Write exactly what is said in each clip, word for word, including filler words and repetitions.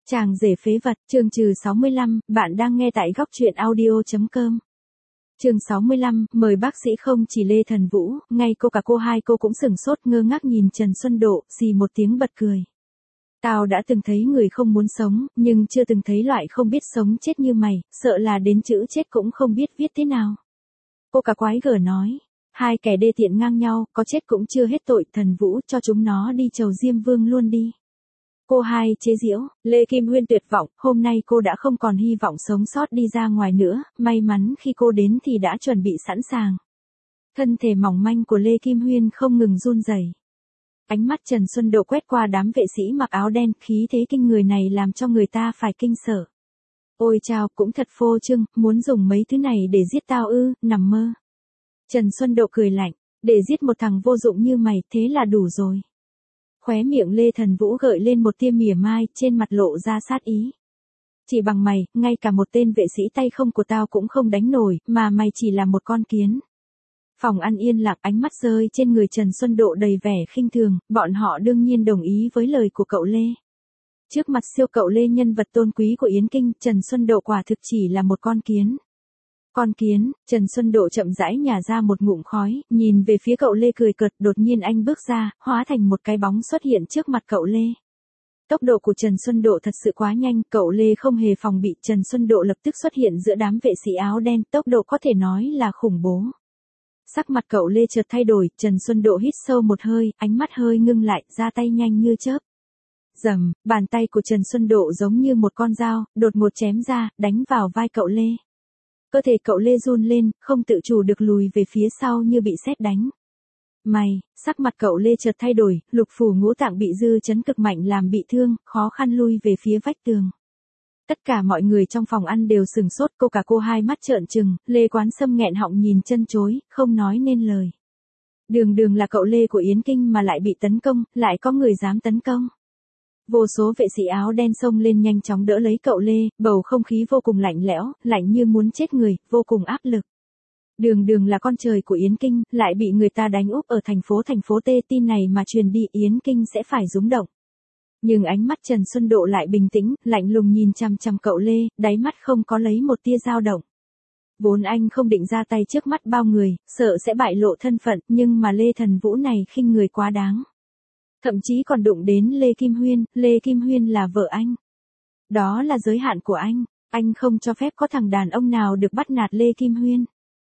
Chàng rể phế vật, chương trừ sáu mươi lăm, bạn đang nghe tại góc truyện audio.com. Chương sáu mươi lăm, mời bác sĩ không chỉ Lê Thần Vũ, ngay cô cả cô hai cô cũng sửng sốt ngơ ngác nhìn Trần Xuân Độ, xì một tiếng bật cười. Tao đã từng thấy người không muốn sống, nhưng chưa từng thấy loại không biết sống chết như mày, sợ là đến chữ chết cũng không biết viết thế nào. Cô cả quái gở nói, hai kẻ đê tiện ngang nhau, có chết cũng chưa hết tội, Thần Vũ cho chúng nó đi chầu Diêm Vương luôn đi. Cô hai chế giễu, Lê Kim Huyên tuyệt vọng, hôm nay cô đã không còn hy vọng sống sót đi ra ngoài nữa, may mắn khi cô đến thì đã chuẩn bị sẵn sàng. Thân thể mỏng manh của Lê Kim Huyên không ngừng run rẩy. Ánh mắt Trần Xuân Độ quét qua đám vệ sĩ mặc áo đen, khí thế kinh người này làm cho người ta phải kinh sợ. Ôi chao, cũng thật phô trương, muốn dùng mấy thứ này để giết tao ư, nằm mơ. Trần Xuân Độ cười lạnh, để giết một thằng vô dụng như mày, thế là đủ rồi. Khóe miệng Lê Thần Vũ gợi lên một tia mỉa mai, trên mặt lộ ra sát ý. Chỉ bằng mày, ngay cả một tên vệ sĩ tay không của tao cũng không đánh nổi, mà mày chỉ là một con kiến. Phòng ăn yên lặng, ánh mắt rơi trên người Trần Xuân Độ đầy vẻ khinh thường, bọn họ đương nhiên đồng ý với lời của cậu Lê. Trước mặt siêu cậu Lê nhân vật tôn quý của Yến Kinh, Trần Xuân Độ quả thực chỉ là một con kiến. Con kiến, Trần Xuân Độ chậm rãi nhả ra một ngụm khói, nhìn về phía cậu Lê cười cợt, đột nhiên anh bước ra, hóa thành một cái bóng xuất hiện trước mặt cậu Lê. Tốc độ của Trần Xuân Độ thật sự quá nhanh, cậu Lê không hề phòng bị, Trần Xuân Độ lập tức xuất hiện giữa đám vệ sĩ áo đen, tốc độ có thể nói là khủng bố. Sắc mặt cậu Lê chợt thay đổi, Trần Xuân Độ hít sâu một hơi, ánh mắt hơi ngưng lại, ra tay nhanh như chớp. Rầm, bàn tay của Trần Xuân Độ giống như một con dao, đột ngột chém ra, đánh vào vai cậu Lê. Cơ thể cậu Lê run lên, không tự chủ được lùi về phía sau như bị sét đánh. Mày, sắc mặt cậu Lê chợt thay đổi, lục phủ ngũ tạng bị dư chấn cực mạnh làm bị thương, khó khăn lui về phía vách tường. Tất cả mọi người trong phòng ăn đều sừng sốt, cô cả cô hai mắt trợn trừng, Lê Quán Sâm nghẹn họng nhìn chân chối, không nói nên lời. Đường đường là cậu Lê của Yến Kinh mà lại bị tấn công, lại có người dám tấn công. Vô số vệ sĩ áo đen xông lên nhanh chóng đỡ lấy cậu Lê, bầu không khí vô cùng lạnh lẽo, lạnh như muốn chết người, vô cùng áp lực. Đường đường là con trời của Yến Kinh, lại bị người ta đánh úp ở thành phố thành phố T, tin này mà truyền đi Yến Kinh sẽ phải rúng động. Nhưng ánh mắt Trần Xuân Độ lại bình tĩnh, lạnh lùng nhìn chằm chằm cậu Lê, đáy mắt không có lấy một tia dao động. Vốn anh không định ra tay trước mắt bao người, sợ sẽ bại lộ thân phận, nhưng mà Lê Thần Vũ này khinh người quá đáng. Thậm chí còn đụng đến Lê Kim Huyên, Lê Kim Huyên là vợ anh. Đó là giới hạn của anh, anh không cho phép có thằng đàn ông nào được bắt nạt Lê Kim Huyên.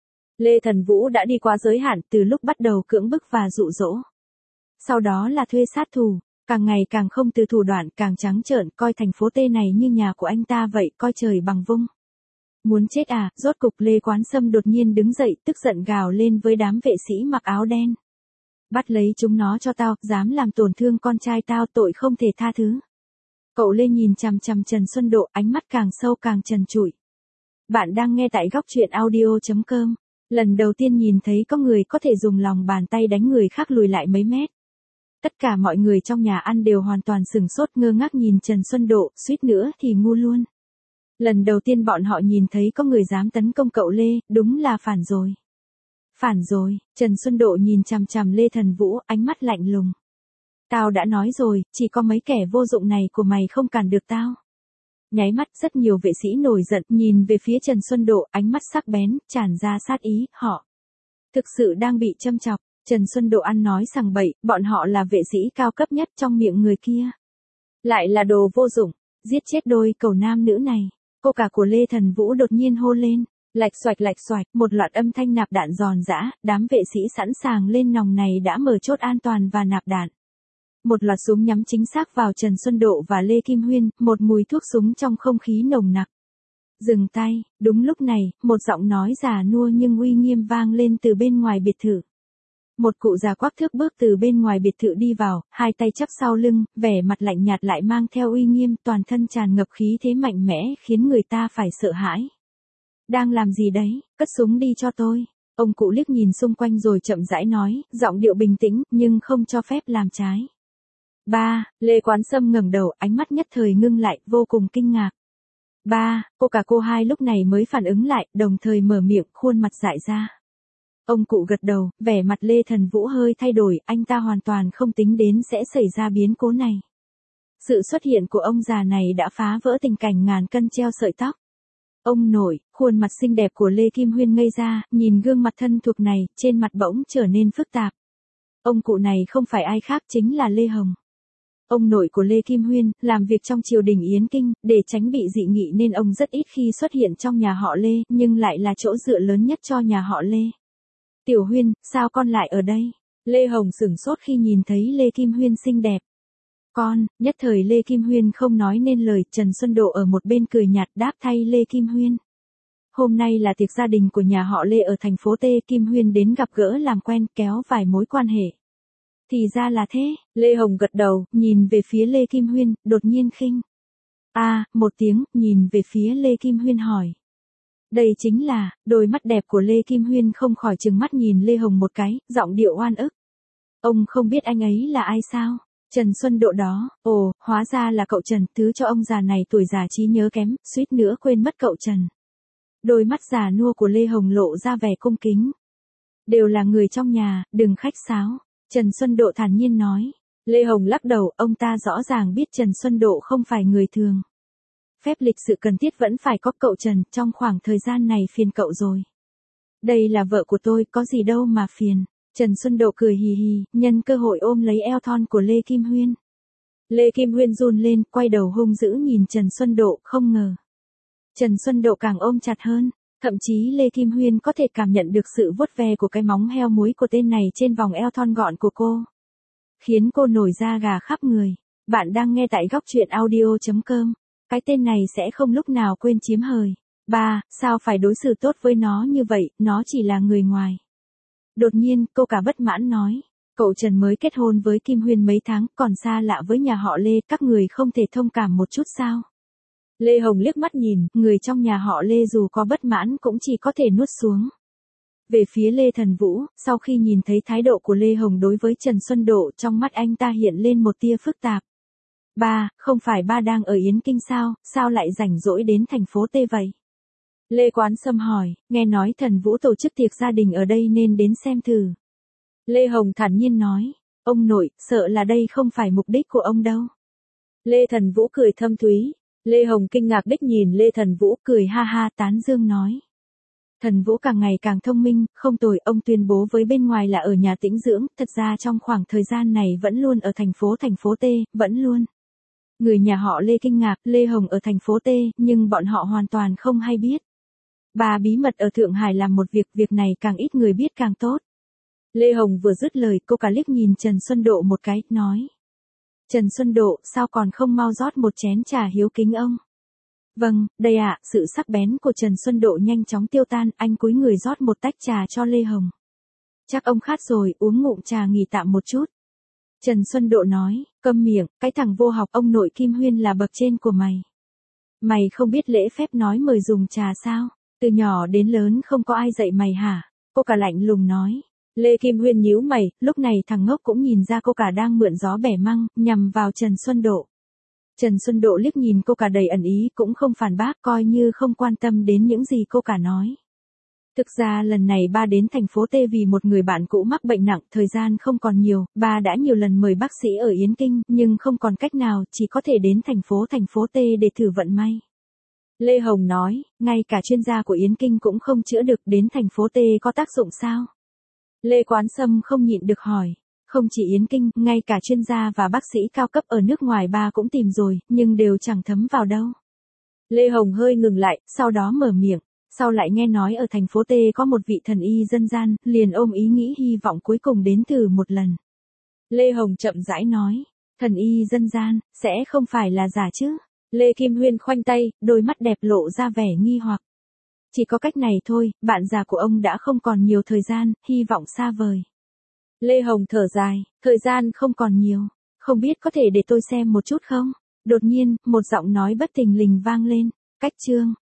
Lê Thần Vũ đã đi qua giới hạn từ lúc bắt đầu cưỡng bức và dụ dỗ. Sau đó là thuê sát thủ, càng ngày càng không từ thủ đoạn, càng trắng trợn, coi thành phố T này như nhà của anh ta vậy, coi trời bằng vung. Muốn chết à, rốt cục Lê Quán Sâm đột nhiên đứng dậy, tức giận gào lên với đám vệ sĩ mặc áo đen. Bắt lấy chúng nó cho tao, dám làm tổn thương con trai tao, tội không thể tha thứ. Cậu Lê nhìn chằm chằm Trần Xuân Độ, ánh mắt càng sâu càng trần trụi. Bạn đang nghe tại góc truyện audio.com. Lần đầu tiên nhìn thấy có người có thể dùng lòng bàn tay đánh người khác lùi lại mấy mét. Tất cả mọi người trong nhà ăn đều hoàn toàn sừng sốt ngơ ngác nhìn Trần Xuân Độ, suýt nữa thì ngu luôn. Lần đầu tiên bọn họ nhìn thấy có người dám tấn công cậu Lê, đúng là phản rồi. Phản rồi, Trần Xuân Độ nhìn chằm chằm Lê Thần Vũ, ánh mắt lạnh lùng. Tao đã nói rồi, chỉ có mấy kẻ vô dụng này của mày không cản được tao. Nháy mắt rất nhiều vệ sĩ nổi giận, nhìn về phía Trần Xuân Độ, ánh mắt sắc bén, tràn ra sát ý, họ thực sự đang bị châm chọc. Trần Xuân Độ ăn nói sằng bậy, bọn họ là vệ sĩ cao cấp nhất trong miệng người kia. Lại là đồ vô dụng, giết chết đôi cầu nam nữ này. Cô cả của Lê Thần Vũ đột nhiên hô lên, lạch xoạch lạch xoạch, một loạt âm thanh nạp đạn giòn giã, đám vệ sĩ sẵn sàng lên nòng này đã mở chốt an toàn và nạp đạn. Một loạt súng nhắm chính xác vào Trần Xuân Độ và Lê Kim Huyên, một mùi thuốc súng trong không khí nồng nặc. Dừng tay, đúng lúc này, một giọng nói già nua nhưng uy nghiêm vang lên từ bên ngoài biệt thự. Một cụ già quắc thước bước từ bên ngoài biệt thự đi vào, hai tay chắp sau lưng, vẻ mặt lạnh nhạt lại mang theo uy nghiêm, toàn thân tràn ngập khí thế mạnh mẽ, khiến người ta phải sợ hãi. Đang làm gì đấy, cất súng đi cho tôi. Ông cụ liếc nhìn xung quanh rồi chậm rãi nói, giọng điệu bình tĩnh, nhưng không cho phép làm trái. Ba, Lê Quán Sâm ngẩng đầu, ánh mắt nhất thời ngưng lại, vô cùng kinh ngạc. Ba, cô cả cô hai lúc này mới phản ứng lại, đồng thời mở miệng, khuôn mặt dại ra. Ông cụ gật đầu, vẻ mặt Lê Thần Vũ hơi thay đổi, anh ta hoàn toàn không tính đến sẽ xảy ra biến cố này. Sự xuất hiện của ông già này đã phá vỡ tình cảnh ngàn cân treo sợi tóc. Ông nội, khuôn mặt xinh đẹp của Lê Kim Huyên ngây ra, nhìn gương mặt thân thuộc này, trên mặt bỗng trở nên phức tạp. Ông cụ này không phải ai khác chính là Lê Hồng. Ông nội của Lê Kim Huyên, làm việc trong triều đình Yến Kinh, để tránh bị dị nghị nên ông rất ít khi xuất hiện trong nhà họ Lê, nhưng lại là chỗ dựa lớn nhất cho nhà họ Lê. Tiểu Huyên, sao con lại ở đây? Lê Hồng sửng sốt khi nhìn thấy Lê Kim Huyên xinh đẹp. Con, nhất thời Lê Kim Huyên không nói nên lời, Trần Xuân Độ ở một bên cười nhạt đáp thay Lê Kim Huyên. Hôm nay là tiệc gia đình của nhà họ Lê ở thành phố T, Kim Huyên đến gặp gỡ làm quen, kéo vài mối quan hệ. Thì ra là thế, Lê Hồng gật đầu, nhìn về phía Lê Kim Huyên, đột nhiên khinh. À, một tiếng, nhìn về phía Lê Kim Huyên hỏi. Đây chính là, đôi mắt đẹp của Lê Kim Huyên không khỏi trừng mắt nhìn Lê Hồng một cái, giọng điệu oan ức. Ông không biết anh ấy là ai sao? Trần Xuân Độ đó, ồ, hóa ra là cậu Trần, thứ cho ông già này tuổi già trí nhớ kém, suýt nữa quên mất cậu Trần. Đôi mắt già nua của Lê Hồng lộ ra vẻ cung kính. Đều là người trong nhà, đừng khách sáo. Trần Xuân Độ thản nhiên nói. Lê Hồng lắc đầu, ông ta rõ ràng biết Trần Xuân Độ không phải người thường. Phép lịch sự cần thiết vẫn phải có cậu Trần, trong khoảng thời gian này phiền cậu rồi. Đây là vợ của tôi, có gì đâu mà phiền. Trần Xuân Độ cười hì hì, nhân cơ hội ôm lấy eo thon của Lê Kim Huyên. Lê Kim Huyên run lên, quay đầu hung dữ nhìn Trần Xuân Độ, không ngờ. Trần Xuân Độ càng ôm chặt hơn, thậm chí Lê Kim Huyên có thể cảm nhận được sự vuốt ve của cái móng heo muối của tên này trên vòng eo thon gọn của cô. Khiến cô nổi da gà khắp người. Bạn đang nghe tại góc truyện audio chấm com. Cái tên này sẽ không lúc nào quên chiếm hời. Ba, sao phải đối xử tốt với nó như vậy, nó chỉ là người ngoài. Đột nhiên, cô cả bất mãn nói. Cậu Trần mới kết hôn với Kim Huyên mấy tháng, còn xa lạ với nhà họ Lê, các người không thể thông cảm một chút sao? Lê Hồng liếc mắt nhìn, người trong nhà họ Lê dù có bất mãn cũng chỉ có thể nuốt xuống. Về phía Lê Thần Vũ, sau khi nhìn thấy thái độ của Lê Hồng đối với Trần Xuân Độ, trong mắt anh ta hiện lên một tia phức tạp. Ba, không phải ba đang ở Yến Kinh sao, sao lại rảnh rỗi đến thành phố T vậy? Lê Quán Sâm hỏi, nghe nói Thần Vũ tổ chức tiệc gia đình ở đây nên đến xem thử. Lê Hồng thản nhiên nói, ông nội, sợ là đây không phải mục đích của ông đâu. Lê Thần Vũ cười thâm thúy. Lê Hồng kinh ngạc đích nhìn Lê Thần Vũ, cười ha ha tán dương nói. Thần Vũ càng ngày càng thông minh, không tồi, ông tuyên bố với bên ngoài là ở nhà tĩnh dưỡng, thật ra trong khoảng thời gian này vẫn luôn ở thành phố thành phố T, vẫn luôn. Người nhà họ Lê kinh ngạc, Lê Hồng ở thành phố T, nhưng bọn họ hoàn toàn không hay biết. Bà bí mật ở Thượng Hải làm một việc, việc này càng ít người biết càng tốt. Lê Hồng vừa dứt lời, cô cả liếc nhìn Trần Xuân Độ một cái, nói. Trần Xuân Độ, sao còn không mau rót một chén trà hiếu kính ông? Vâng, đây ạ, sự sắc bén của Trần Xuân Độ nhanh chóng tiêu tan, anh cúi người rót một tách trà cho Lê Hồng. Chắc ông khát rồi, uống ngụm trà nghỉ tạm một chút. Trần Xuân Độ nói, câm miệng, cái thằng vô học, ông nội Kim Huyên là bậc trên của mày. Mày không biết lễ phép nói mời dùng trà sao? Từ nhỏ đến lớn không có ai dạy mày hả? Cô cả lạnh lùng nói. Lê Kim Huyên nhíu mày, lúc này thằng ngốc cũng nhìn ra cô cả đang mượn gió bẻ măng, nhằm vào Trần Xuân Độ. Trần Xuân Độ liếc nhìn cô cả đầy ẩn ý, cũng không phản bác, coi như không quan tâm đến những gì cô cả nói. Thực ra lần này ba đến thành phố T vì một người bạn cũ mắc bệnh nặng, thời gian không còn nhiều, ba đã nhiều lần mời bác sĩ ở Yến Kinh, nhưng không còn cách nào, chỉ có thể đến thành phố thành phố T để thử vận may. Lê Hồng nói, ngay cả chuyên gia của Yến Kinh cũng không chữa được, đến thành phố T có tác dụng sao? Lê Quán Sâm không nhịn được hỏi. Không chỉ Yến Kinh, ngay cả chuyên gia và bác sĩ cao cấp ở nước ngoài ba cũng tìm rồi, nhưng đều chẳng thấm vào đâu. Lê Hồng hơi ngừng lại, sau đó mở miệng. Sau lại nghe nói ở thành phố T có một vị thần y dân gian, liền ôm ý nghĩ hy vọng cuối cùng đến thử một lần. Lê Hồng chậm rãi nói, thần y dân gian, sẽ không phải là giả chứ? Lê Kim Huyên khoanh tay, đôi mắt đẹp lộ ra vẻ nghi hoặc. Chỉ có cách này thôi, bạn già của ông đã không còn nhiều thời gian, hy vọng xa vời. Lê Hồng thở dài, thời gian không còn nhiều, không biết có thể để tôi xem một chút không? Đột nhiên, một giọng nói bất thình lình vang lên, cách chương.